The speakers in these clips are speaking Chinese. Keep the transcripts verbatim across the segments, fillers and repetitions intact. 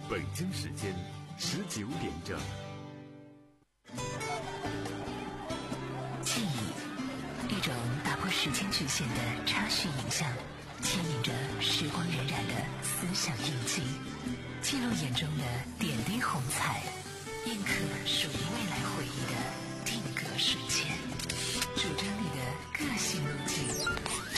北京时间十九点整。 记忆，一种打破时间局限的插叙影像，牵引着时光荏苒的思想印记，记录眼中的点滴红彩，印刻属于未来回忆的定格瞬间，主张你的个性路径。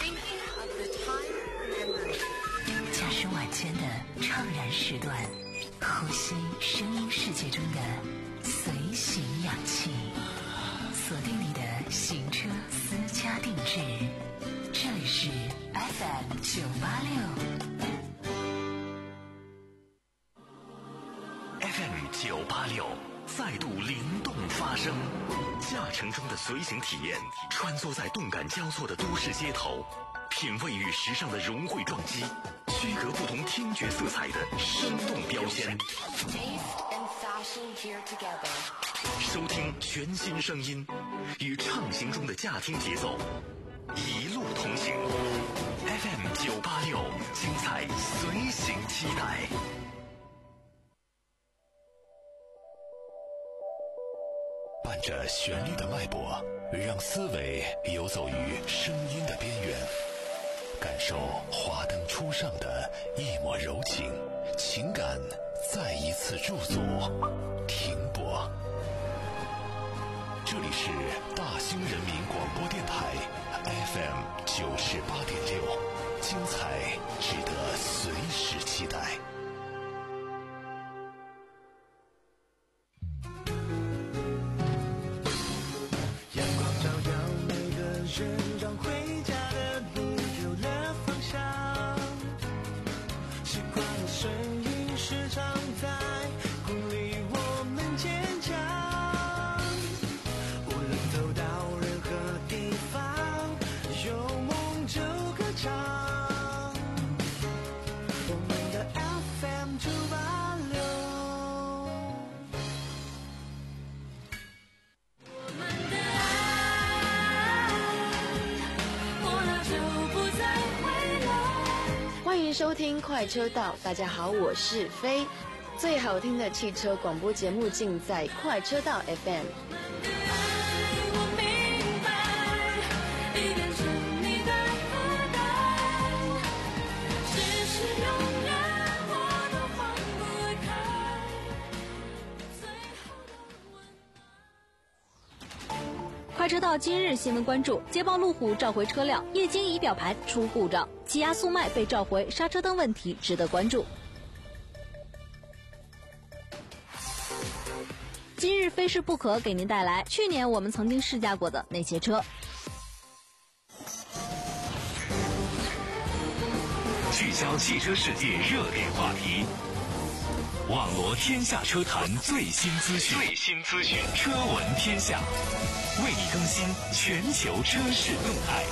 驾驶晚间的怅然时段，呼吸声音世界中的随行氧气，锁定你的行车私家定制。这里是 F M 九八六 F M 九八六再度灵动发声，驾乘中的随行体验，穿梭在动感交错的都市街头，品味与时尚的融汇撞击，区隔不同听觉色彩的生动标签，收听全新声音，与畅行中的驾听节奏一路同行。 F M 九八六，精彩随行期待。伴着旋律的脉搏，让思维游走于声音的边缘，感受华灯初上的一抹柔情，情感再一次驻足停泊。这里是大兴人民广播电台 F M 九十八点六，精彩值得随时期待。 阳光照耀每个人，让回家的路有了方向。习惯的声音时常在鼓励我们坚强。无论走到任何地方，有梦就歌唱。我们的 F M 九八六。 欢迎收听快车道，大家好，我是飞。最好听的汽车广播节目尽在快车道 F M。 快车道今日新闻关注：捷豹路虎召回车辆，液晶仪表盘出故障，起亚速迈被召回，刹车灯问题值得关注。今日非试不可给您带来去年我们曾经试驾过的那些车。 聚焦汽车世界热点话题，网罗天下车坛最新资讯，最新资讯，车闻天下，为你更新全球车市动态。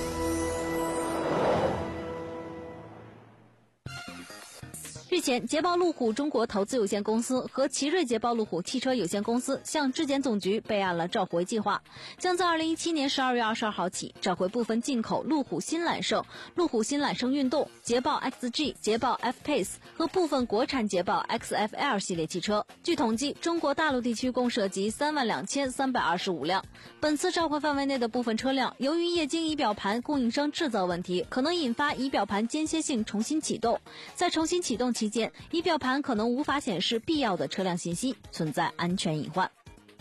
日前，捷豹路虎中国投资有限公司和奇瑞捷豹路虎汽车有限公司向质检总局备案了召回计划，将在二零一七年十二月二十二号起召回部分进口路虎新揽胜、路虎新揽胜运动、捷豹 X G、捷豹 F-Pace 和部分国产捷豹 X F L 系列汽车。据统计，中国大陆地区共涉及三万两千三百二十五辆。本次召回范围内的部分车辆，由于液晶仪表盘供应商制造问题，可能引发仪表盘间歇性重新启动。在重新启动期间，仪表盘可能无法显示必要的车辆信息，存在安全隐患。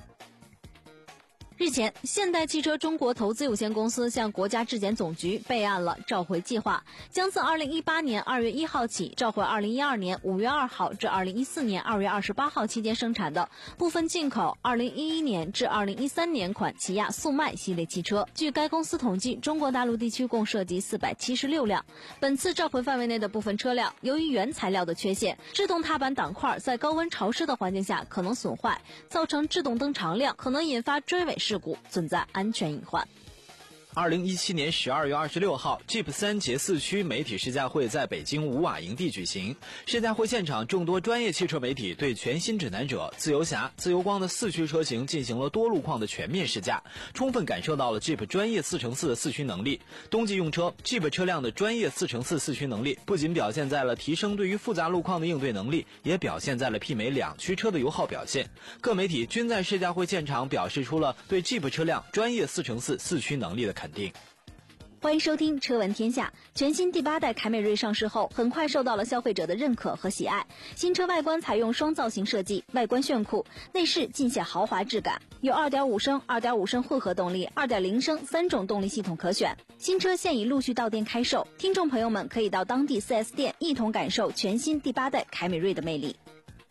日前，现代汽车中国投资有限公司向国家质检总局备案了召回计划，将自二零一八年二月一号起召回二零一二年五月二号至二零一四年二月二十八号期间生产的部分进口二零一一年至二零一三年款起亚速迈系列汽车。据该公司统计，中国大陆地区共涉及四百七十六辆。本次召回范围内的部分车辆，由于原材料的缺陷，制动踏板挡块在高温潮湿的环境下可能损坏，造成制动灯常亮，可能引发追尾事故，存在安全隐患。 二零一七年十二月二十六号 Jeep 三捷四驱媒体试驾会在北京五瓦营地举行。试驾会现场，众多专业汽车媒体对全新指南者、自由侠、自由光的四驱车型进行了多路况的全面试驾，充分感受到了 Jeep 专业四乘四的四驱能力。冬季用车 Jeep 车辆的专业四乘四四驱能力不仅表现在了提升对于复杂路况的应对能力，也表现在了媲美两驱车的油耗表现。各媒体均在试驾会现场表示出了对 Jeep 车辆专业四乘四四驱能力的肯定。 欢迎收听车闻天下。全新第八代凯美瑞上市后，很快受到了消费者的认可和喜爱。新车外观采用双造型设计，外观炫酷，内饰尽显豪华质感，有 二点五 升、二点五 升混合动力、二点零 升三种动力系统可选。新车现已陆续到店开售，听众朋友们可以到当地 四 S 店一同感受全新第八代凯美瑞的魅力。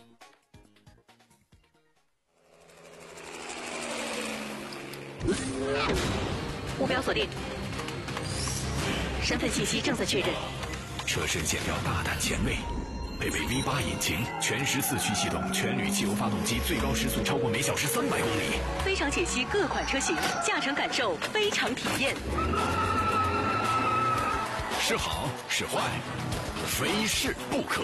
目标锁定，身份信息正在确认。 车身线条大胆前卫，配备 V 八 引擎，全时四驱系统，全铝汽油发动机，最高时速超过每小时三百公里。 非常解析各款车型，驾乘感受非常体验。 是好是坏，非试不可。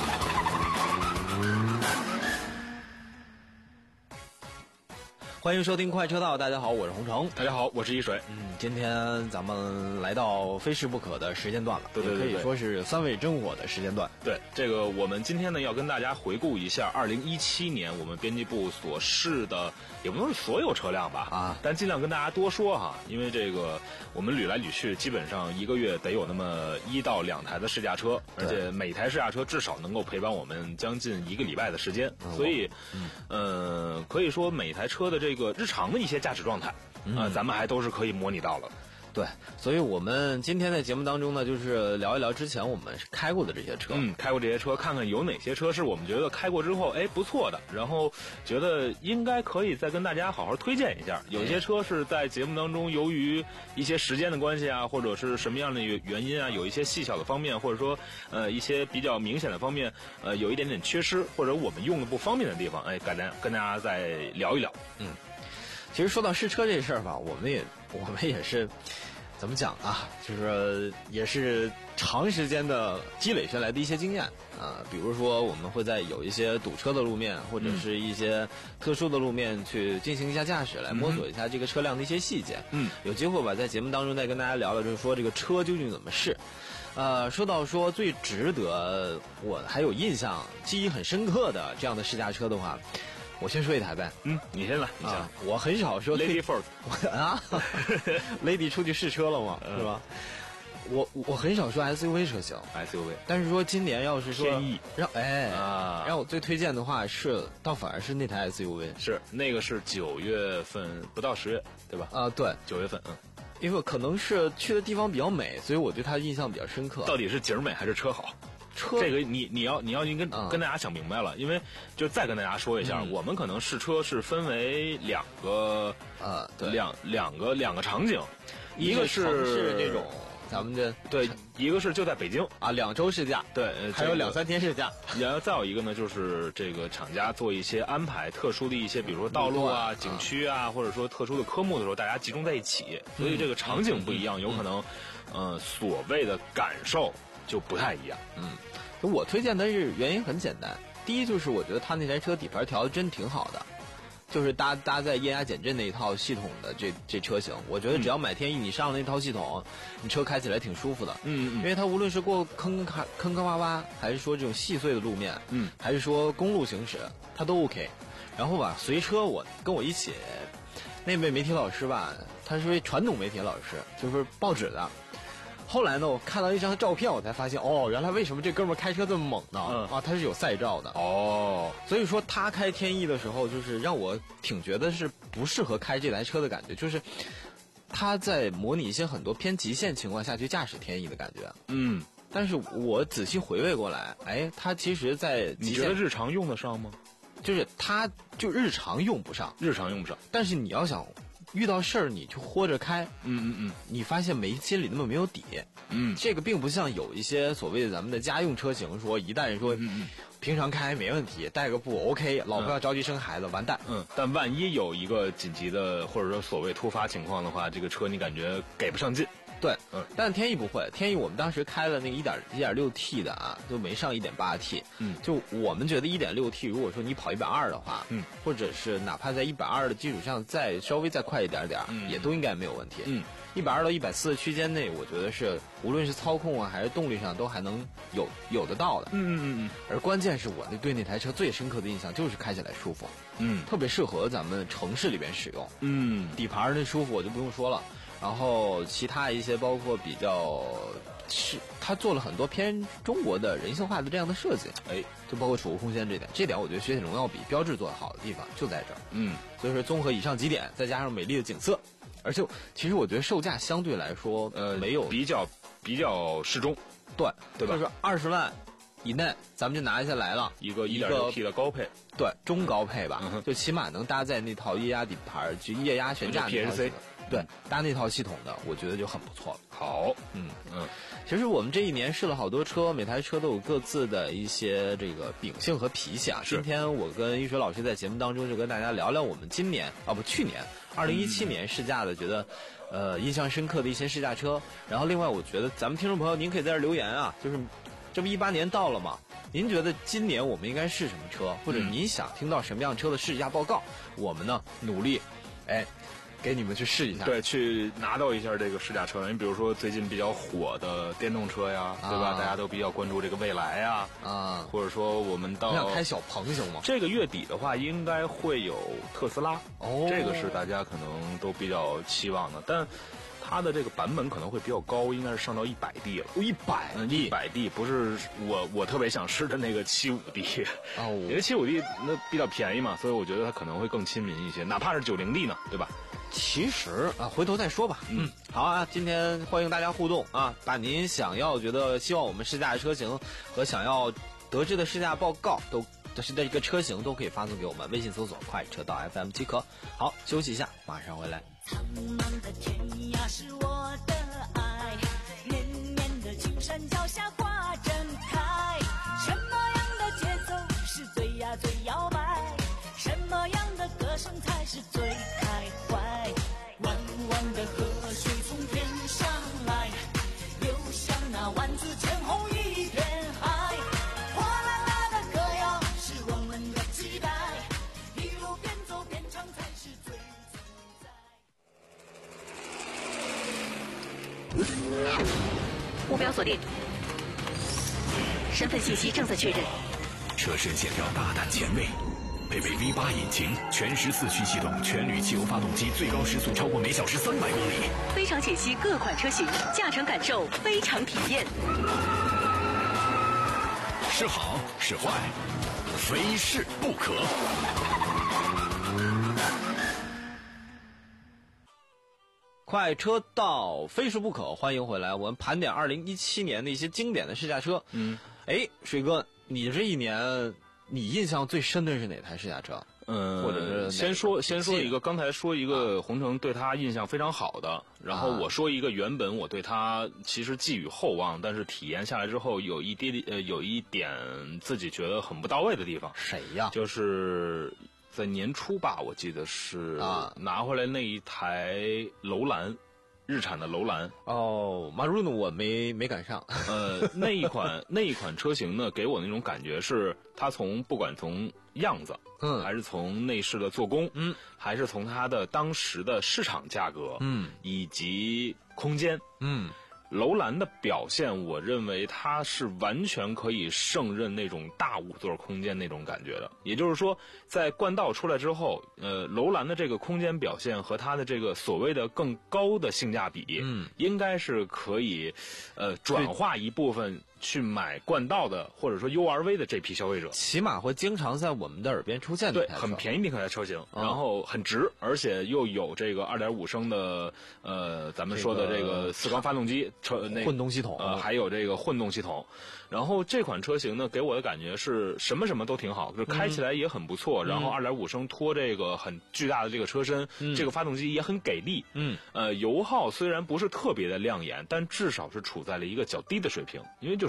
欢迎收听快车道，大家好，我是洪城。 大家好，我是一水。 嗯，今天咱们来到非试不可的时间段了， 对对对对， 可以说是三味真火的时间段。 对，这个我们今天呢要跟大家回顾一下二零一七年我们编辑部所试的，也不能是所有车辆吧， 啊， 但尽量跟大家多说哈，因为这个我们捋来捋去，基本上一个月得有那么一到两台的试驾车，而且每台试驾车至少能够陪伴我们将近一个礼拜的时间， 嗯、 所以，嗯、呃，可以说每台车的这个日常的一些驾驶状态， 嗯、 呃，咱们还都是可以模拟到了。 对，所以我们今天在节目当中呢，就是聊一聊之前我们开过的这些车， 嗯，开过这些车，看看有哪些车是我们觉得开过之后，哎，不错的，然后觉得应该可以再跟大家好好推荐一下。有些车是在节目当中由于一些时间的关系啊，或者是什么样的原因啊，有一些细小的方面，或者说呃一些比较明显的方面，呃有一点点缺失，或者我们用的不方便的地方，哎，跟大家跟大家再聊一聊。 嗯。其实说到试车这事儿吧，我们也我们也是怎么讲啊？就是也是长时间的积累下来的一些经验啊。比如说，我们会在有一些堵车的路面，或者是一些特殊的路面去进行一下驾驶，来摸索一下这个车辆的一些细节。嗯，有机会吧，在节目当中再跟大家聊聊，就是说这个车究竟怎么试。呃，说到说最值得我还有印象、记忆很深刻的这样的试驾车的话。我先说一台呗， 嗯，你先来，你先来。 啊、我很少说 Lady Ford 啊，Lady 出去试车了吗？是吧？我我很少说 S U V 车型 ，S U V， 但是说今年要是说天翼， 让哎啊， 让我最推荐的话是，倒反而是那台 S U V， 是那个是九月份不到十月，对吧？ 啊，对， 九月份，嗯。 因为可能是去的地方比较美，所以我对它印象比较深刻。 到底是景美还是车好？ 车这个你你要你要跟、嗯、跟大家想明白了，因为就再跟大家说一下，嗯、我们可能试车是分为两个呃两两个两个场景， 一个是这种咱们的对，一个是就在北京啊两周试驾， 对，呃、 还有两三天试驾， 然后再有一个呢就是这个厂家做一些安排，特殊的一些比如说道路啊、景区啊，或者说特殊的科目的时候，大家集中在一起，所以这个场景不一样，嗯、有可能呃所谓的感受就不太一样， 嗯。我推荐的是原因很简单，第一就是我觉得他那台车底盘调的真挺好的，就是搭搭载液压减震那一套系统的这这车型，我觉得只要买天翼你上了那套系统，你车开起来挺舒服的。 嗯嗯， 因为它无论是过坑坑坑坑洼洼，还是说这种细碎的路面， 嗯， 还是说公路行驶，它都 OK。然后吧，随车我跟我一起那位媒体老师吧，他是位传统媒体老师，就是报纸的。后来呢，我看到一张照片，我才发现哦，原来为什么这哥们儿开车这么猛呢？ 嗯、 啊，他是有赛照的哦。 所以说他开天翼的时候，就是让我挺觉得是不适合开这台车的感觉，就是他在模拟一些很多偏极限情况下去驾驶天翼的感觉。 嗯， 但是我仔细回味过来，哎，他其实在你觉得日常用得上吗？ 就是他就日常用不上， 日常用不上。 但是你要想遇到事儿，你就豁着开， 嗯嗯嗯， 你发现没心里那么没有底， 嗯， 这个并不像有一些所谓的咱们的家用车型说，一旦说平常开没问题，带个步 OK， 老婆要着急生孩子、嗯、完蛋。 嗯，但万一有一个紧急的或者说所谓突发情况的话，这个车你感觉给不上劲。 对，嗯，但天翼不会，天翼我们当时开了那个一点一点六 T 的啊，就没上一点八 T， 嗯，就我们觉得一点六 T， 如果说你跑一百二的话，嗯，或者是哪怕在一百二的基础上再稍微再快一点点，嗯，也都应该没有问题，嗯，一百二到一百四的区间内，我觉得是无论是操控啊还是动力上都还能有有得到的，嗯嗯嗯，而关键是我那对那台车最深刻的印象就是开起来舒服，嗯，特别适合咱们城市里边使用，嗯，底盘那舒服我就不用说了。然后其他一些包括比较是他做了很多偏中国的人性化的这样的设计，哎，就包括储物空间这点，这点我觉得雪铁龙要比标致做得好的地方就在这儿，嗯，所以说综合以上几点，再加上美丽的景色，而且其实我觉得售价相对来说呃没有比较比较适中， 对对吧？就是二十万以内咱们就拿下来了一个 一点六 T 的高配， 对，中高配吧，嗯、就起码能搭载那套液压底盘，就液压悬架那套 P S C。 对，搭那套系统的，我觉得就很不错了。 好， 嗯嗯，其实我们这一年试了好多车，每台车都有各自的一些这个秉性和脾气啊。今天我跟一水老师在节目当中就跟大家聊聊我们今年啊不去年二零一七年试驾的，觉得呃印象深刻的一些试驾车。然后另外我觉得咱们听众朋友您可以在这留言啊，就是这不一八年到了嘛，您觉得今年我们应该试什么车，或者您想听到什么样车的试驾报告，我们呢努力，哎。给你们去试一下， 对，去拿到一下这个试驾车。你比如说最近比较火的电动车呀，啊、对吧？大家都比较关注这个蔚来呀，啊，或者说我们到你想开小鹏行吗？ 这个月底的话，应该会有特斯拉，哦，这个是大家可能都比较期望的，但。它的这个版本可能会比较高，应该是上到一百 D 了。 一百 D， 一百 D 不是我我特别想试的那个七五 D， 哦，因为七五 D 那比较便宜嘛，所以我觉得它可能会更亲民一些，哪怕是九零 D 呢，对吧？ 其实啊，回头再说吧。嗯，好啊，今天欢迎大家互动啊，把您想要觉得希望我们试驾的车型和想要得知的试驾报告都。就是这个车型都可以发送给我们，微信搜索快车道 F M 即可。好，休息一下，马上回来。 苍茫的天涯是我的爱，绵绵的青山脚下花正开。什么样的节奏是最呀最摇摆？什么样的歌声才是最开怀？弯弯的河水从天上来，流向那万紫千红一片海。 目标锁定，身份信息正在确认。 车身线条大胆前卫，配备 V 八 引擎，全时四驱系统，全铝汽油发动机，最高时速超过每小时三百公里。 非常解析各款车型，驾乘感受非常体验。 是好是坏，非试不可。 快车道非试不可，欢迎回来。我们盘点二零一七年的一些经典的试驾车。嗯，哎，水哥，你这一年你印象最深的是哪台试驾车？ 嗯， 或者是先说先说一个，刚才说一个红城对他印象非常好的，然后我说一个原本我对他其实寄予厚望，但是体验下来之后有一点呃有一点自己觉得很不到位的地方。 谁呀？ 就是在年初吧，我记得是啊，拿回来那一台楼兰。日产的楼兰哦 ，Maroon 我没没赶上。 呃，那一款那一款车型呢，给我那种感觉是，它从不管从样子，嗯，还是从内饰的做工，嗯，还是从它的当时的市场价格，嗯，以及空间，嗯。楼兰的表现，我认为它是完全可以胜任那种大五座空间那种感觉的。也就是说，在冠道出来之后，呃，楼兰的这个空间表现和它的这个所谓的更高的性价比，嗯，应该是可以，呃，转化一部分去买冠道的或者说 U R V 的这批消费者， 起码会经常在我们的耳边出现的。 对，很便宜的一台车型，嗯、然后很值，而且又有这个 二点五 升的，呃，咱们说的这个四缸发动机。车那混动系统， 呃，还有这个混动系统，然后这款车型呢，给我的感觉是什么什么都挺好，就开起来也很不错，嗯、然后 二点五 升拖这个很巨大的这个车身，嗯、这个发动机也很给力，嗯，呃，油耗虽然不是特别的亮眼，但至少是处在了一个较低的水平，因为就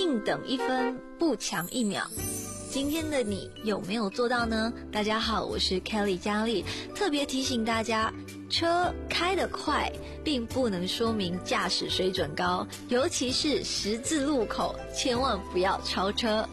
宁等一分，不强一秒。今天的你有没有做到呢？大家好，我是 Kelly 佳丽，特别提醒大家，车开得快并不能说明驾驶水准高，尤其是十字路口，千万不要超车。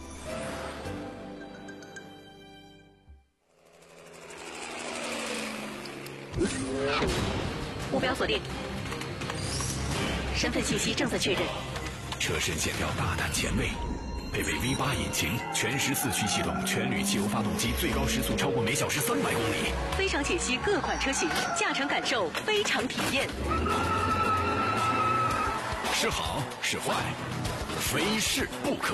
目标锁定，身份信息正在确认。 车身线条大胆前卫，配备 V 八引擎，全时四驱系统，全铝汽油发动机，最高时速超过每小时三百公里。 非常解析各款车型，驾乘感受非常体验。 是好是坏，非试不可。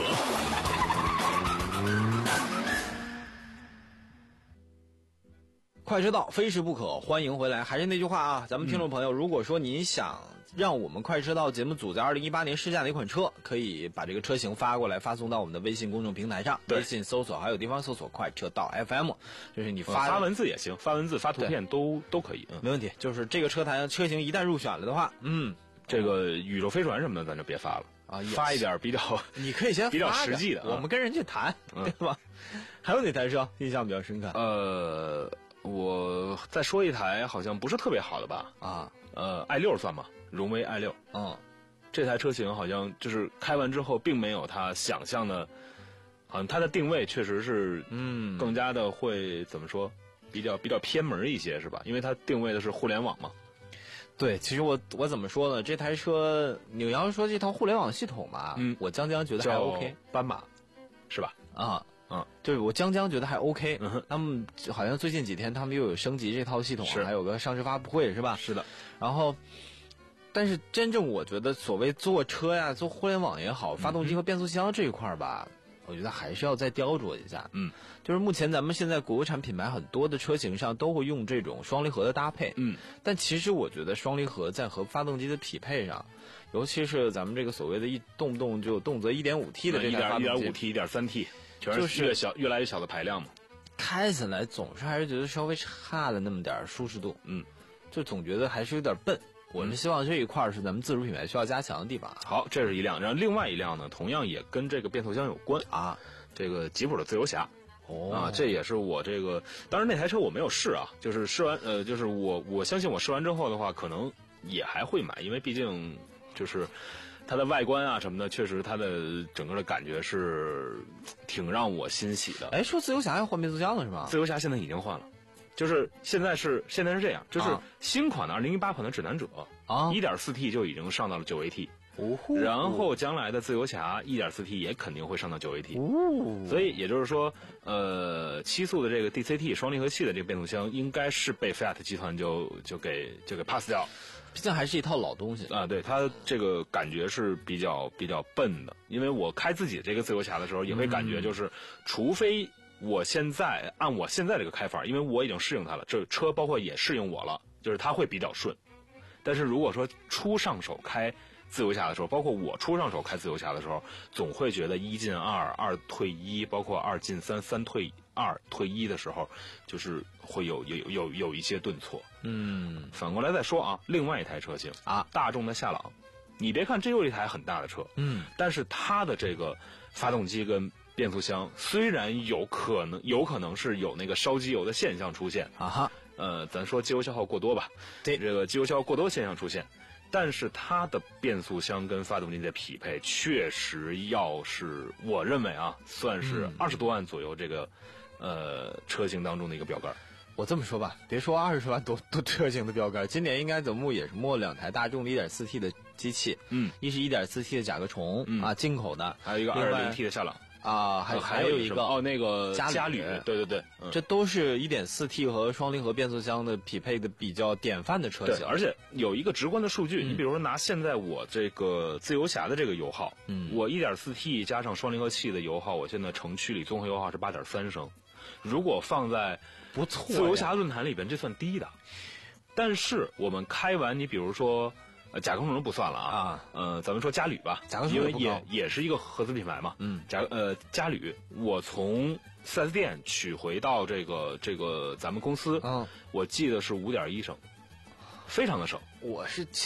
快车道非试不可，欢迎回来。还是那句话啊，咱们听众朋友，如果说您想让我们快车道节目组在二零一八年试驾的一款车，可以把这个车型发过来，发送到我们的微信公众平台上，微信搜索还有地方搜索快车道 F M， 就是你发、 嗯、发文字也行，发文字发图片都都可以、嗯， 没问题。就是这个车台车型一旦入选了的话，嗯， 这个宇宙飞船什么的咱就别发了啊，发一点比较， 你可以先发比较实际的、啊， 我们跟人去谈，对吧？嗯、还有哪台车印象比较深刻？ 呃。我再说一台好像不是特别好的吧？ 啊， 呃 ，i 六算吗？荣威 i 六， 嗯， 这台车型好像就是开完之后，并没有它想象的，好像它的定位确实是， 嗯， 更加的会怎么说，比较比较偏门一些，是吧？因为它定位的是互联网嘛。 对，其实我我怎么说呢？这台车你要说这套互联网系统吧， 嗯， 我将将觉得还 OK， 斑马，是吧？ 啊。 嗯， 对，我将将觉得还 OK。 嗯哼， 他们好像最近几天他们又有升级这套系统， 是还有个上市发布会，是吧？ 是的。 然后，但是真正我觉得所谓做车呀、做互联网也好，发动机和变速箱这一块吧，嗯、我觉得还是要再雕琢一下。 嗯， 就是目前咱们现在国产品牌很多的车型上都会用这种双离合的搭配。 嗯， 但其实我觉得双离合在和发动机的匹配上，尤其是咱们这个所谓的一动不动就动辄 一点五 T 的这台发动机 ，一点五 T、一点三 T。就是越小越来越小的排量嘛， 开起来总是还是觉得稍微差了那么点舒适度， 嗯， 就总觉得还是有点笨。我是希望这一块是咱们自主品牌需要加强的地方。 好，这是一辆，然后另外一辆呢，同样也跟这个变速箱有关啊， 这个吉普的自由侠。 哦啊，这也是我这个，当然那台车我没有试啊，就是试完，呃，就是我我相信我试完之后的话，可能也还会买，因为毕竟就是。它的外观啊什么的，确实它的整个的感觉是挺让我欣喜的。 哎，说自由侠要换变速箱了是吧？ 自由侠现在已经换了，就是现在是现在是这样，就是新款的二零一八款的指南者啊， 一点四 T 就已经上到了九 A T， 哦， 然后将来的自由侠 一点四 T 也肯定会上到九 A T， 哦， 所以也就是说，呃，七速的这个 D C T 双离合器的这个变速箱应该是被 Fiat 集团就就给就给 pass 掉了。 毕竟还是一套老东西啊，对它这个感觉是比较比较笨的，因为我开自己这个自由侠的时候也会感觉就是，嗯、除非我现在按我现在这个开法，因为我已经适应它了，这车包括也适应我了，就是它会比较顺。但是如果说初上手开自由侠的时候，包括我初上手开自由侠的时候，总会觉得一进二，二退一，包括二进三，三退二退一的时候，就是会有有有有一些顿挫。 嗯， 反过来再说啊，另外一台车型啊， 大众的夏朗，你别看这又一台很大的车， 嗯， 但是它的这个发动机跟变速箱虽然有可能有可能是有那个烧机油的现象出现啊哈， 呃，咱说机油消耗过多吧， 对， 这个机油消耗过多现象出现。但是它的变速箱跟发动机的匹配，确实要是我认为啊，算是二十多万左右这个，嗯、呃，车型当中的一个标杆。 我这么说吧，别说二十万多多车型的标杆，今年应该总共也是摸两台大众的 一点四 T 的机器， 嗯， 一是 一点四 T 的甲壳虫、嗯、啊，进口的， 还有一个 二点零 T 的夏朗。 啊，还还有一个哦，那个嘉旅，对对对， 嗯、这都是 一点四 T 和双离合变速箱的匹配的比较典范的车型。 对，而且有一个直观的数据， 嗯、 你比如说拿现在我这个自由侠的这个油耗， 嗯， 我 一点四 T 加上双离合器的油耗，我现在城区里综合油耗是 八点三 升，如果放在不错自由侠论坛里边，这算低的。但是我们开完，你比如说。呃，甲壳虫不算了啊， 啊呃，咱们说嘉旅吧， 甲壳虫因为也也是一个合资品牌嘛， 嗯， 甲呃嘉旅，我从四 S 店取回到这个这个咱们公司， 嗯， 我记得是五点一升，非常的省。 我是七点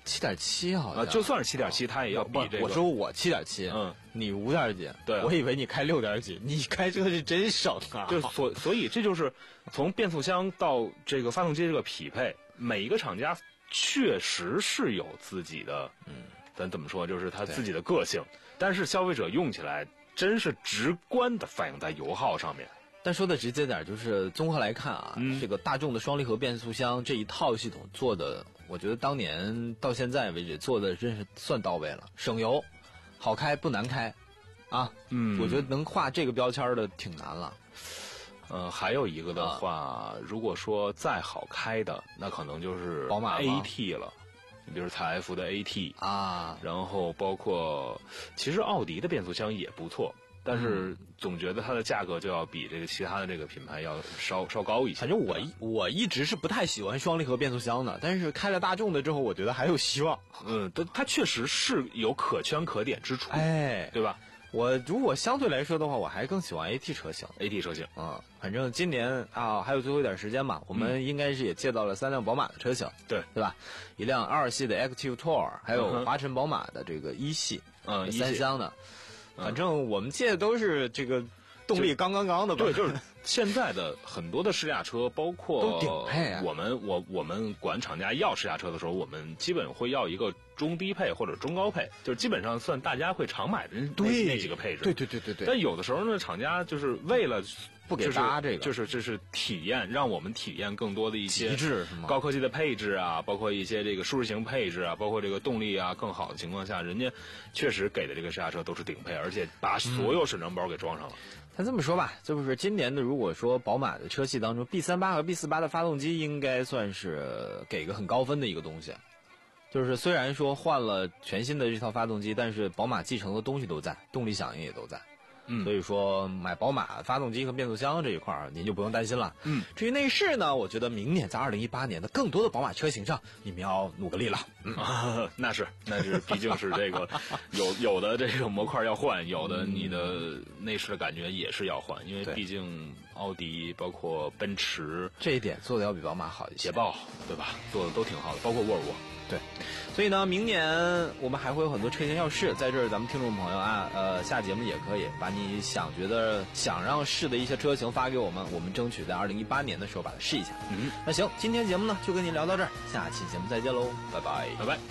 七点七好像啊，就算是七点七，它也要比这个。 我说我七点七， 嗯， 你五点几， 对， 我以为你开六点几，你开车是真省啊。 就所所以这就是从变速箱到这个发动机这个匹配，每一个厂家确实是有自己的，嗯，咱怎么说，就是他自己的个性，但是消费者用起来真是直观的反映在油耗上面。 但说的直接点，就是综合来看啊，嗯、这个大众的双离合变速箱这一套系统做的，我觉得当年到现在为止做的真是算到位了，省油，好开不难开，啊，嗯，我觉得能画这个标签的挺难了。 呃，还有一个的话，啊、如果说再好开的，那可能就是宝马 A T 了。你比如采埃孚的 A T 啊， 然后包括其实奥迪的变速箱也不错。但是总觉得它的价格就要比这个其他的这个品牌要稍稍高一些。 反正我一我一直是不太喜欢双离合变速箱的，但是开了大众的之后，我觉得还有希望。 嗯，它它确实是有可圈可点之处， 哎， 对吧？ 我如果相对来说的话，我还更喜欢 A T 车型。 A T 车型， 嗯，反正今年啊还有最后一点时间嘛，我们应该是也借到了三辆宝马的车型， 对对吧？一辆二系的 Active Tour， 还有华晨宝马的这个一系， 嗯， 三厢的。反正我们借的都是这个动力刚刚刚的吧？ 对，就是现在的很多的试驾车，包括都顶配啊。 我们我我们管厂家要试驾车的时候，我们基本会要一个中低配或者中高配，就是基本上算大家会常买的那那几个配置。 对对对对对。 但有的时候呢，厂家就是为了不给搭这个， 就是就是体验，让我们体验更多的一些极致是吗？ 高科技的配置啊，包括一些这个舒适型配置啊，包括这个动力啊更好的情况下，人家确实给的这个试驾车都是顶配，而且把所有审装包给装上了。 咱这么说吧，就是今年的如果说宝马的车系当中 ，B 三八 和 B 四八 的发动机应该算是给个很高分的一个东西。就是虽然说换了全新的这套发动机，但是宝马继承的东西都在，动力响应也都在。 嗯， 所以说买宝马发动机和变速箱这一块儿，您就不用担心了。 嗯， 至于内饰呢，我觉得明年在二零一八年的更多的宝马车型上，你们要努个力了。 嗯，啊、那是那是，毕竟是这个有有的这个模块要换，有的你的内饰的感觉也是要换，因为毕竟奥迪包括奔驰这一点做的要比宝马好一些， 捷豹对吧？做的都挺好的，包括沃尔沃。 对，所以呢，明年我们还会有很多车型要试，在这儿咱们听众朋友啊，呃，下节目也可以把你想觉得想让试的一些车型发给我们，我们争取在二零一八年的时候把它试一下。 嗯， 那行，今天节目呢就跟您聊到这儿，下期节目再见喽，拜拜， 拜拜。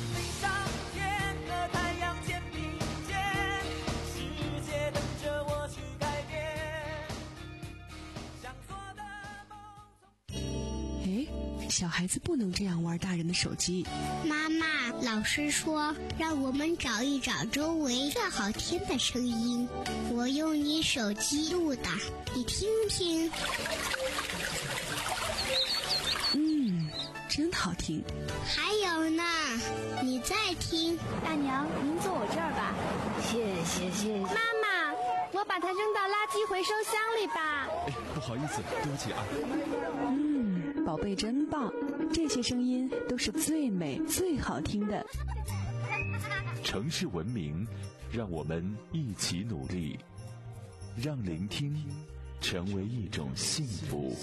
小孩子不能这样玩大人的手机。 妈妈，老师说让我们找一找周围最好听的声音，我用你手机录的，你听听。 嗯，真好听。 还有呢，你再听。 大娘，您坐我这儿吧。 谢谢谢谢。 妈妈，我把它扔到垃圾回收箱里吧。 哎，不好意思，对不起啊。 嗯，宝贝真棒，这些声音都是最美最好听的。 城市文明，让我们一起努力，让聆听成为一种幸福。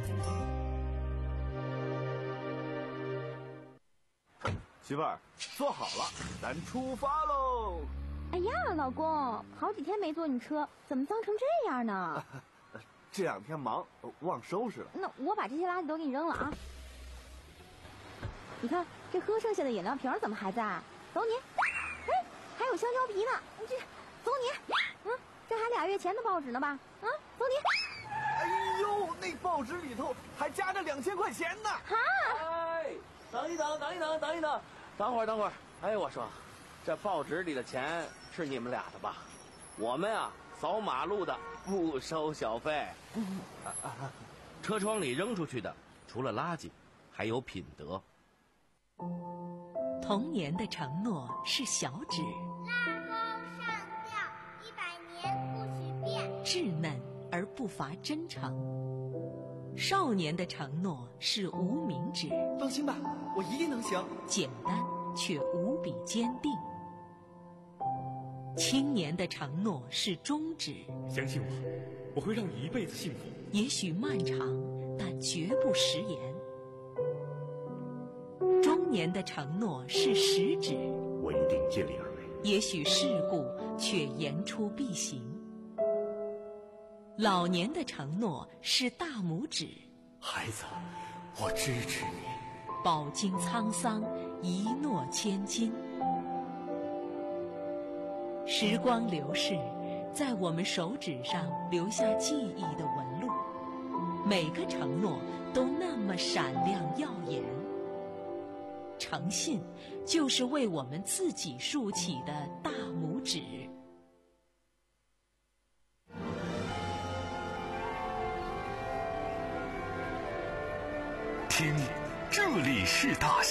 媳妇儿，坐好了，咱出发喽！ 哎呀，老公，好几天没坐你车，怎么脏成这样呢？ 这两天忙，忘收拾了。 那我把这些垃圾都给你扔了啊！你看，这喝剩下的饮料瓶怎么还在？走你！哎，还有香蕉皮呢，这走你！嗯，这还俩月前的报纸呢吧？啊，走你！ 哎呦，那报纸里头还夹着两千块钱呢！ 哈！ 哎，等一等，等一等，等一等，等会儿，等会儿。哎，我说，这报纸里的钱是你们俩的吧？我们啊，扫马路的不收小费。 车窗里扔出去的，除了垃圾，还有品德。 童年的承诺是小指， 拉钩上吊一百年不许变， 稚嫩而不乏真诚。少年的承诺是无名指， 放心吧，我一定能行。 简单却无比坚定。青年的承诺是中指， 相信我，我会让你一辈子幸福。 也许漫长，但绝不食言。中年年的承诺是实指， 我一定尽力而为。 也许事故却言出必行。老年的承诺是大拇指， 孩子，我支持你。 饱经沧桑，一诺千金。时光流逝，在我们手指上留下记忆的纹路，每个承诺都那么闪亮耀眼。诚信就是为我们自己竖起的大拇指。 听，这里是大